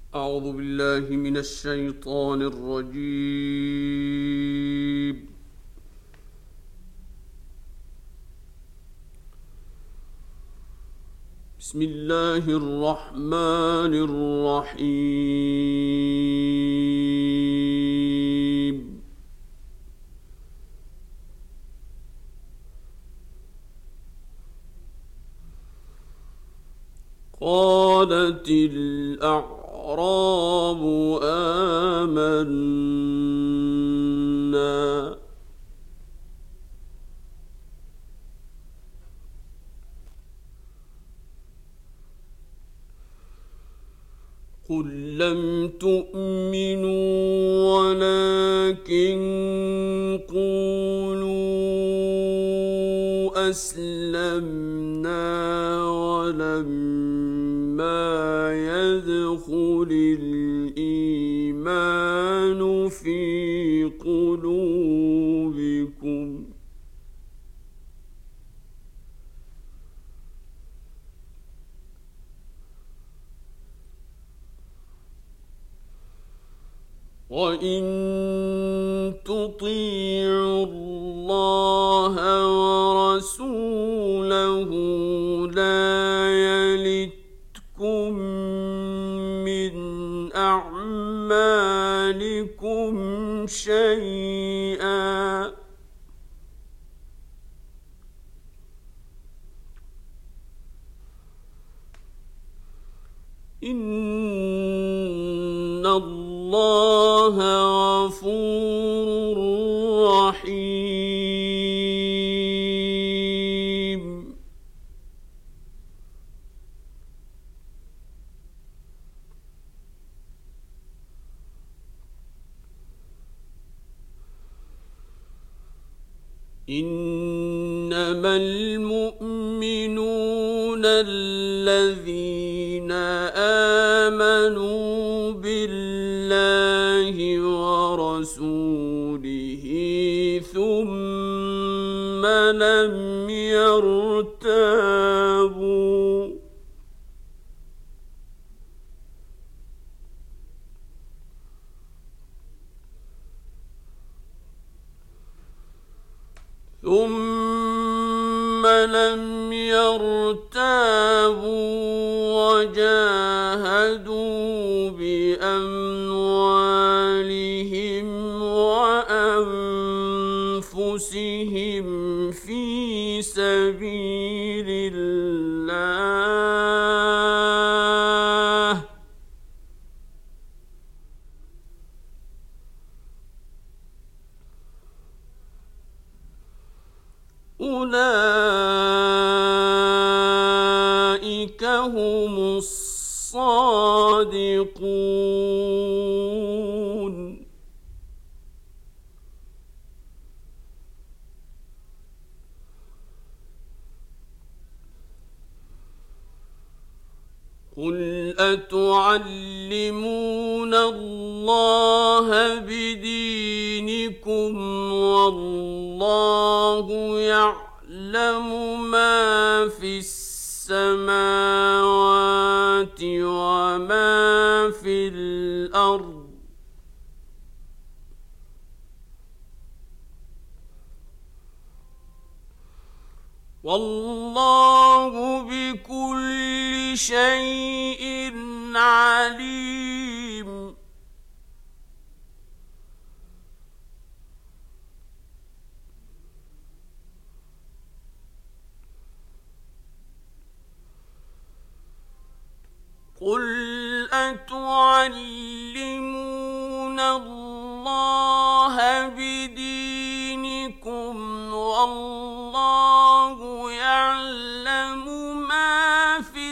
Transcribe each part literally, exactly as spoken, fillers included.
أعوذ بالله من الشيطان الرجيم. بسم الله الرحمن الرحيم. قالت الأعراب آمنا قل لم تؤمنوا ولكن قولوا أسلمنا ولما يدخل الإيمان في قلوبكم وإن تطيعوا الله ورسوله لا يلتكم من أعمالكم شيئا إن الله غفور رحيم. إنما المؤمنون الذين آمنوا بالله ورسوله ثم لم يرتابوا ثم لم يرتابوا وجاهدوا بأموالهم وأنفسهم في سبيل الله أولئك هم الصادقون. قل أتعلمون الله بدينكم والله يعلم ما في السماوات وما في الأرض والله بكل شيء عليم. قل أتعلمون الله بدينكم والله يعلم ما في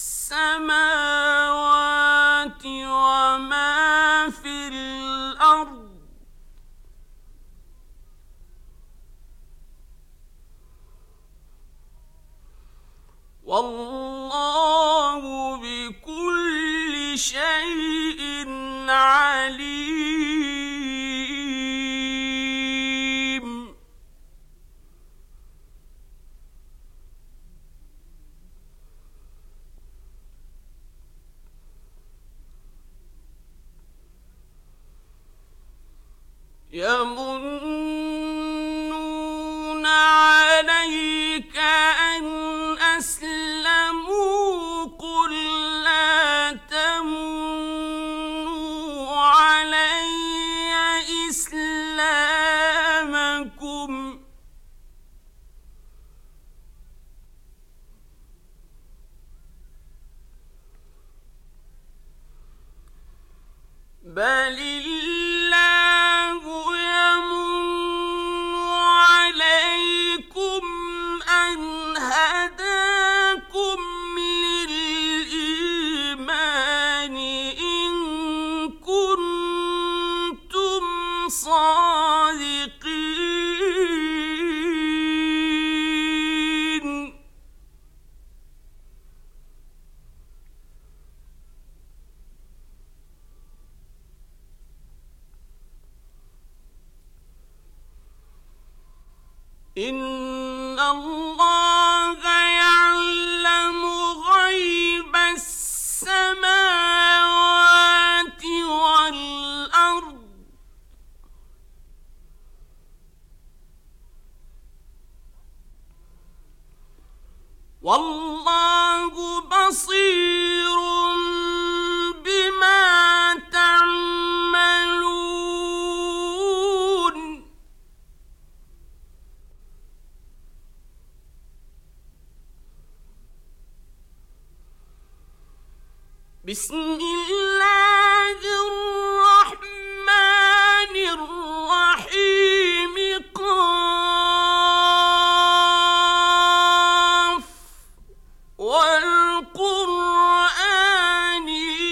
السماوات وما في الأرض والله بكل شيء عليم. يمنون عليك أن أسلموا قل لا تمنوا علي إسلامكم بل الله يمن عليكم أن هداكم للإيمان إن كنتم صادقين إن الله يعلم غيب السماوات والأرض والله بصير بما تعملون بسم الله الرحمن الرحيم قاف والقرآن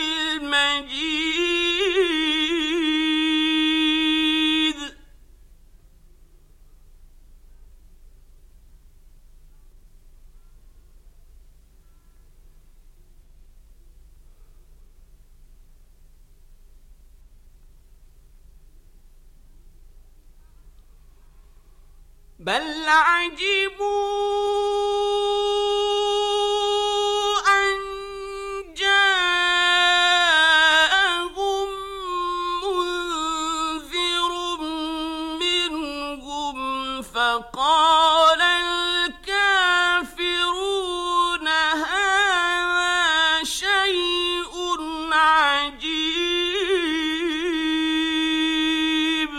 المجيد بل عجبوا أن جاءهم منذر منهم فقال الكافرون هذا شيء عجيب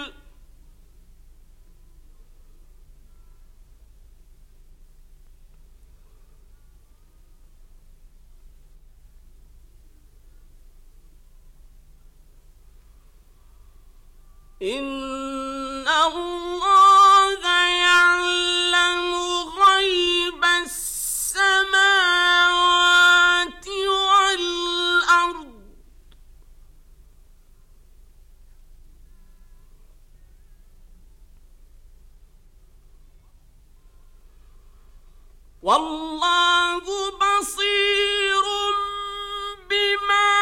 إن الله يعلم غيب السماوات والأرض والله بصير بما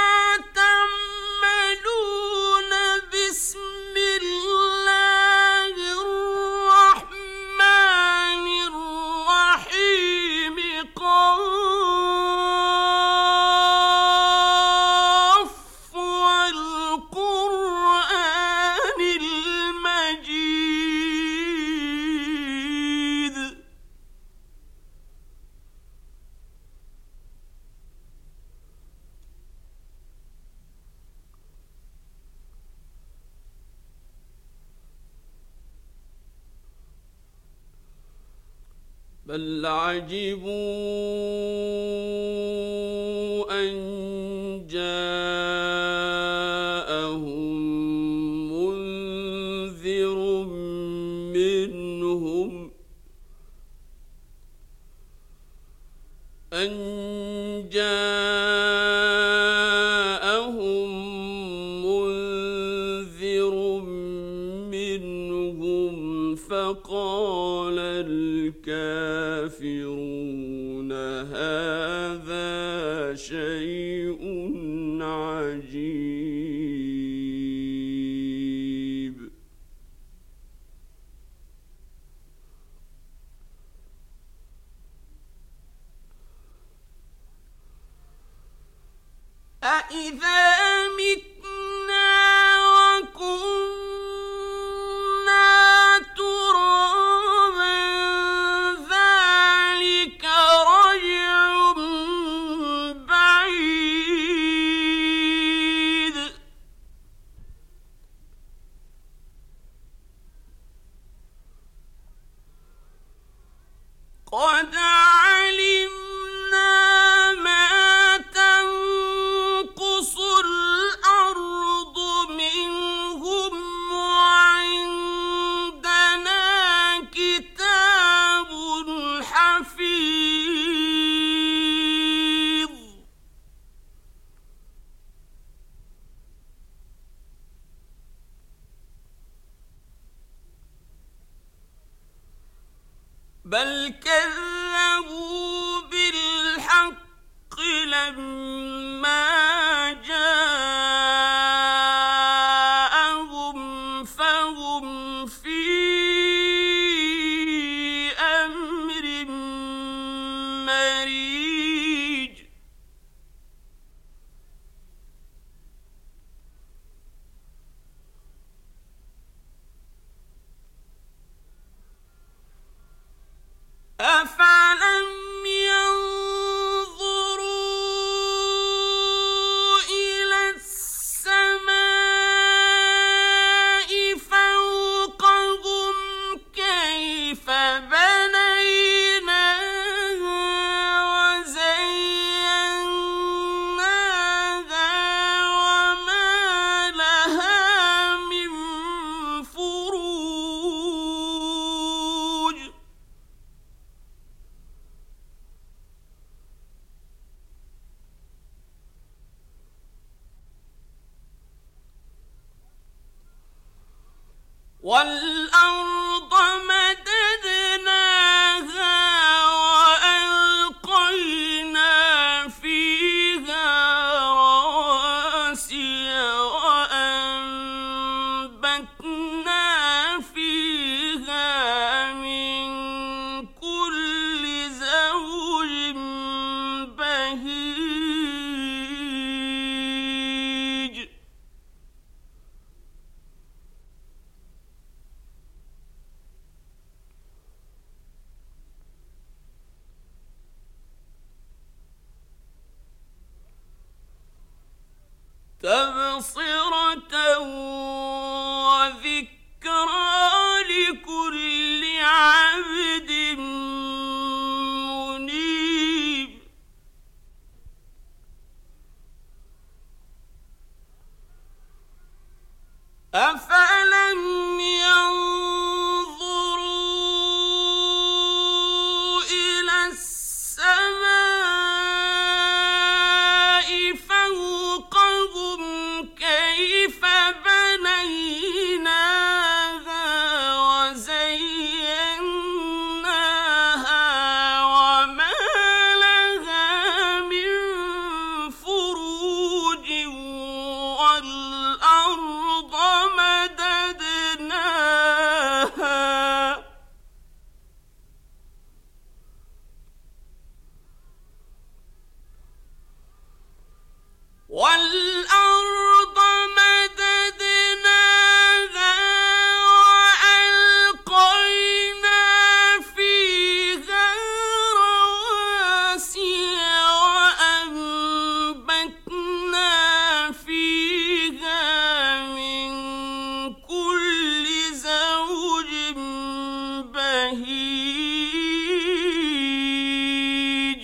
تعملون بسم الله الرحمن الرحيم قاف والقرآن المجيد بل عجبوا أن جاءهم منذر منهم أن جاءهم منذر منهم فقال الكافرون هذا شيء عجيب أإذا متنا وكنا بل كذبوا بالحق لما جاءهم فهم في أمر مريج أفلم ينظروا إلى السماء فوقهم كيف بنيناها وزيناها وما لها من فروج والأرض مددناها وألقينا فيها رواسي وأنبتنا فيها من كل زوج بهيج تبصرة وذكرى لكل عبد منيب أفلم ينظروا إلى السماء فوقهم كيف بنيناها وزيناها وما لها من فروج والأرض مددناها والأرض مددناها وألقينا فيها رواسي وأنبتنا فيها من كل زوج بهيج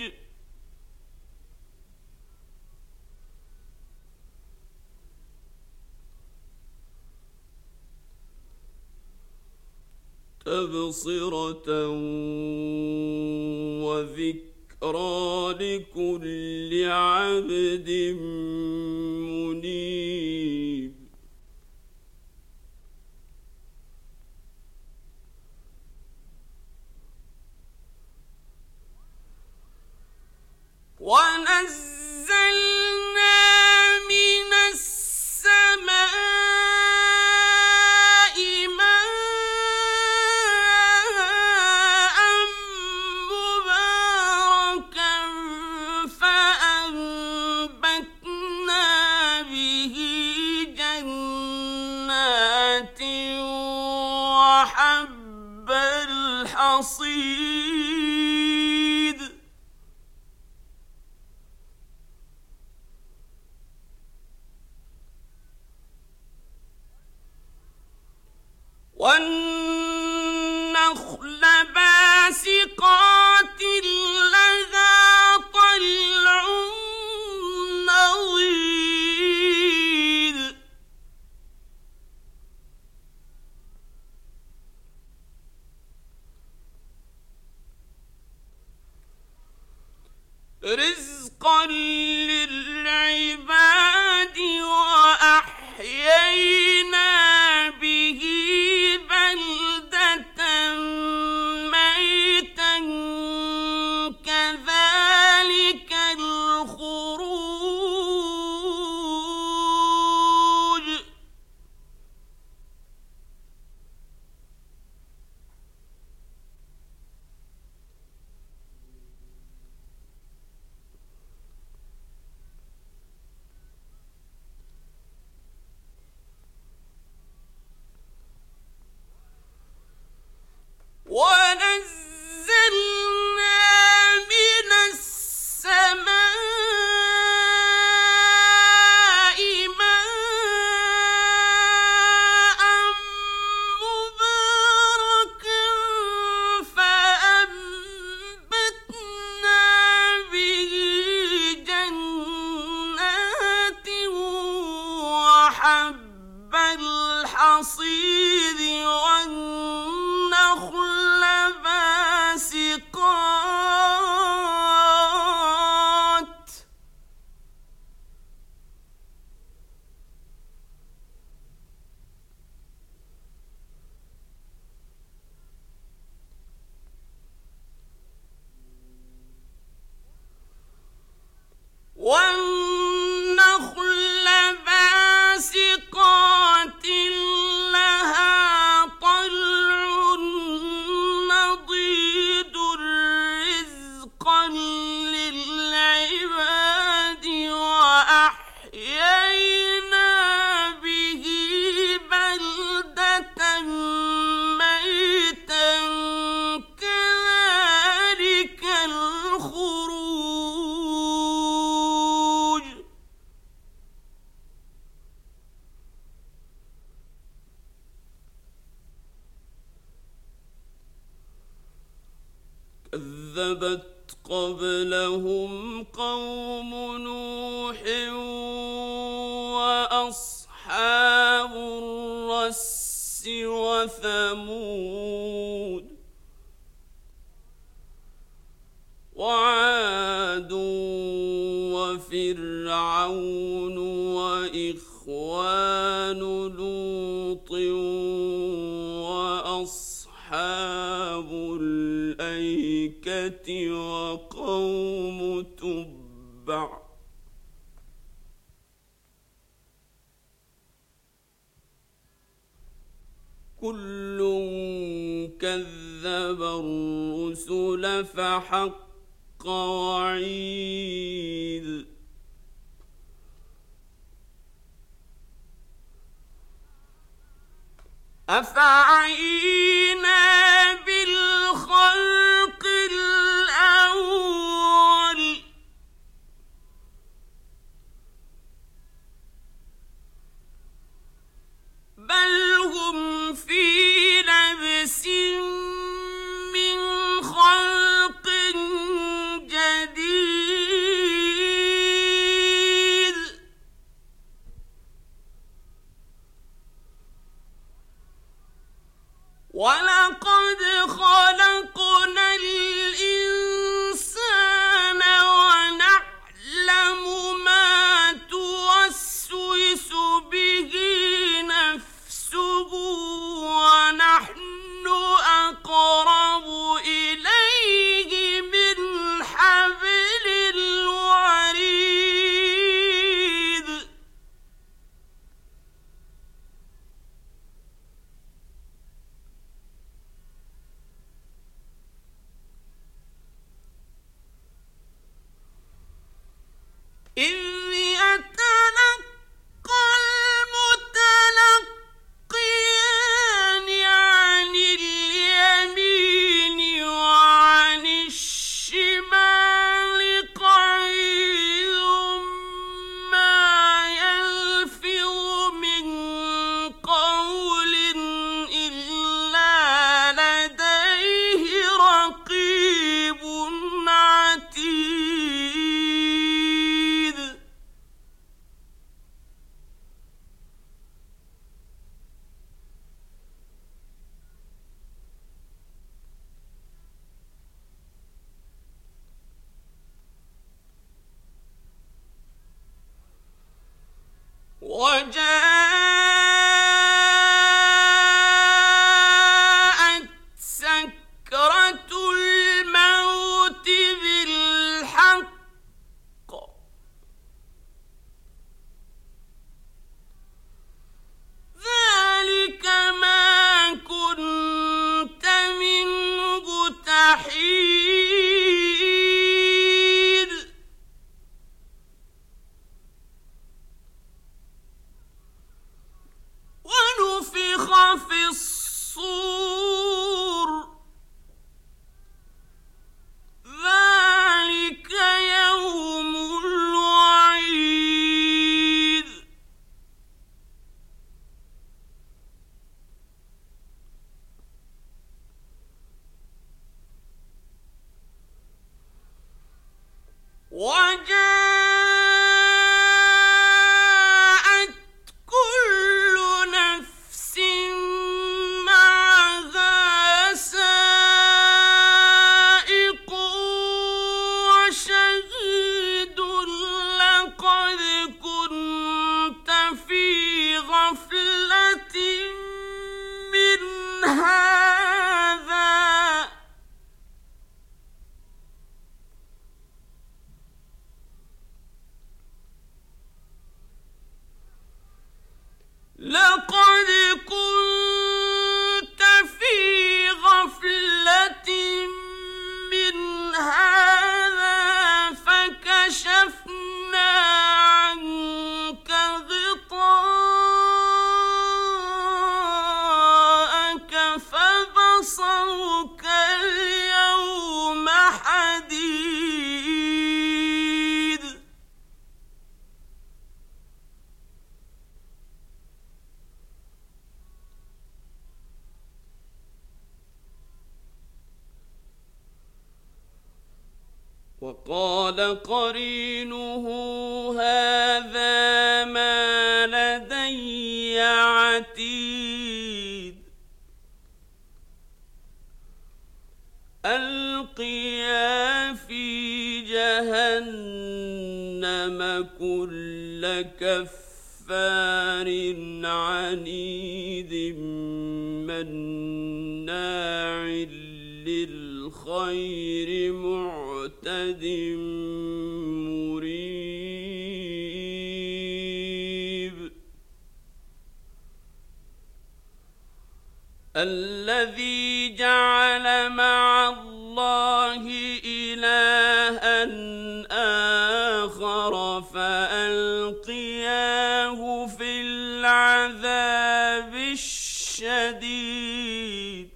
تبصرة وذكرى لكل عبد منيب ونزلنا من السماء ماء مباركا فأنبتنا به جنات وحب الحصيد والنخل باسقات لها طلع نضيد رزقا للعباد وأحيينا به بلدة والحصيد والنخل باسقات والنخل باسقات لها طلع نضيد رزقا للعباد وأحيينا به بلدة ميتا كذلك الخروج كذبت قبلهم قوم نوح وأصحاب الرس وثمود وعاد وفرعون وإخوان لوط وأصحاب الأيكة وقوم تبع كل كذب الرسل فحق وعيد أفعينا بالخلق الأول بل هم في لبس من خلق جديد ولقد خلقنا الإنسان ونعلم ما توسوس به نفسه ونحن أقرب إليه من حبل الوريد إذ يتلقى المتلقيان عن اليمين وعن الشمال قعيد ما يلفظ من قول إلا لديه رقيب عتيد وجاءت سكرة الموت بالحق ذلك ما كنت منه تحيد وقال قرينه هذا ما لدي عتيد ألقيا في جهنم كل كفار عنيد مناع للخير معتد مريب الذي جعل مع الله إلها آخر فألقياه في العذاب الشديد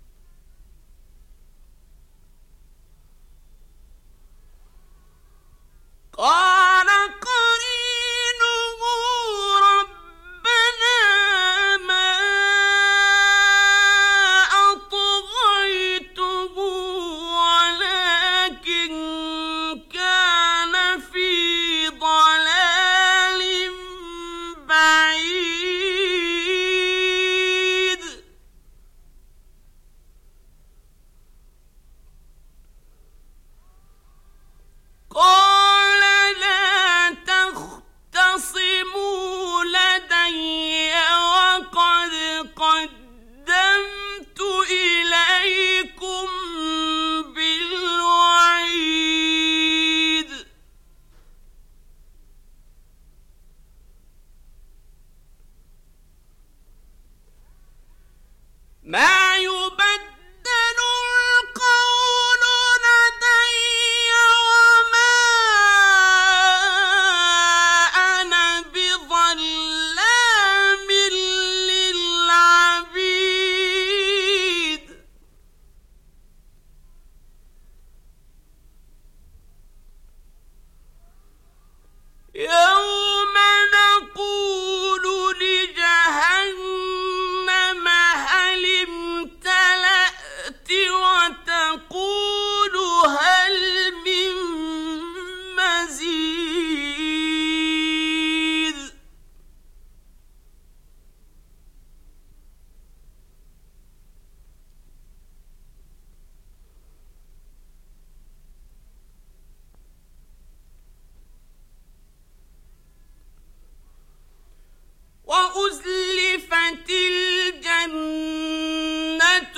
قال قرينه ربنا ما أطغيته ولكن كان في ضلال بعيد قال لا تختصموا لدي وقد قدمت إليكم بالوعيد ما يبدل القول لدي وما أنا بظلام للعبيد يوم نقول لجهنم هل امتلأت وتقول هل من مزيد وأزلفت الجنة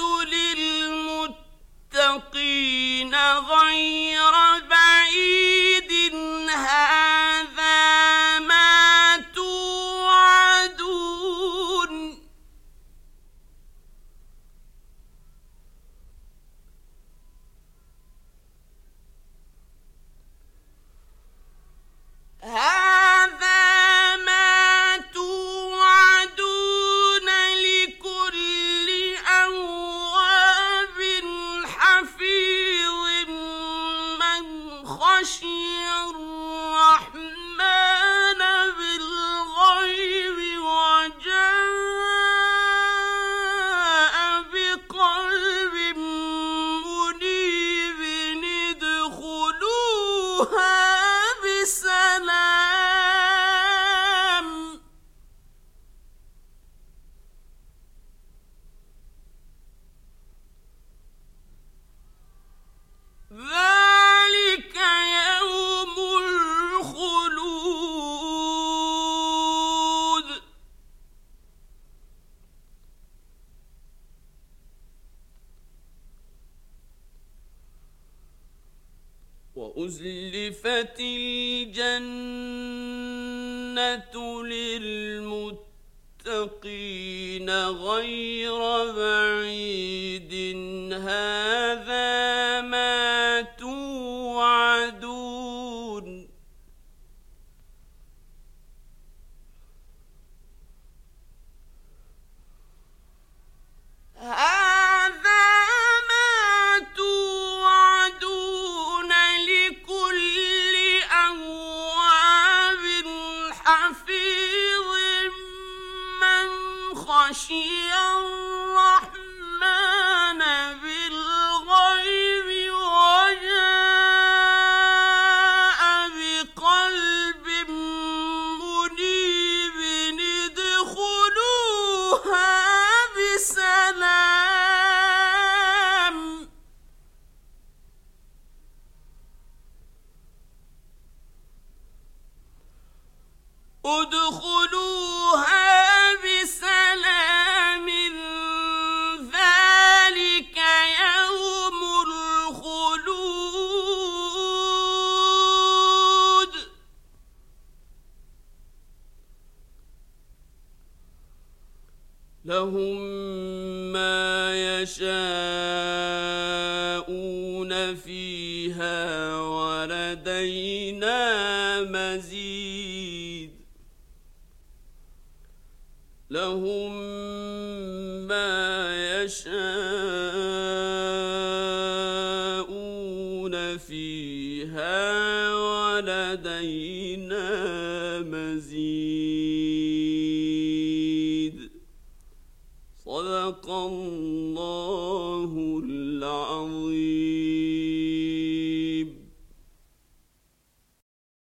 للمتقين غير بعيد هذا ما توعدون هذا ما توعدون لكل أواب حفيظ من خشي الرحمن بالغيب وجاء بقلب منيب ادخلوها بسلام ذلك يوم الخلود وأزلفت الجنة للمتقين غير بعيد هذا ما توعدون هذا ما توعدون لكل أواب حفيظ من خشي الرحمن بالغيب وجاء ادخلوها بسلام ذلك يوم الخلود لهم ما يشاءون فيها ولدينا مزيد لهم ما يشاءون فيها ولدينا مزيد صدق الله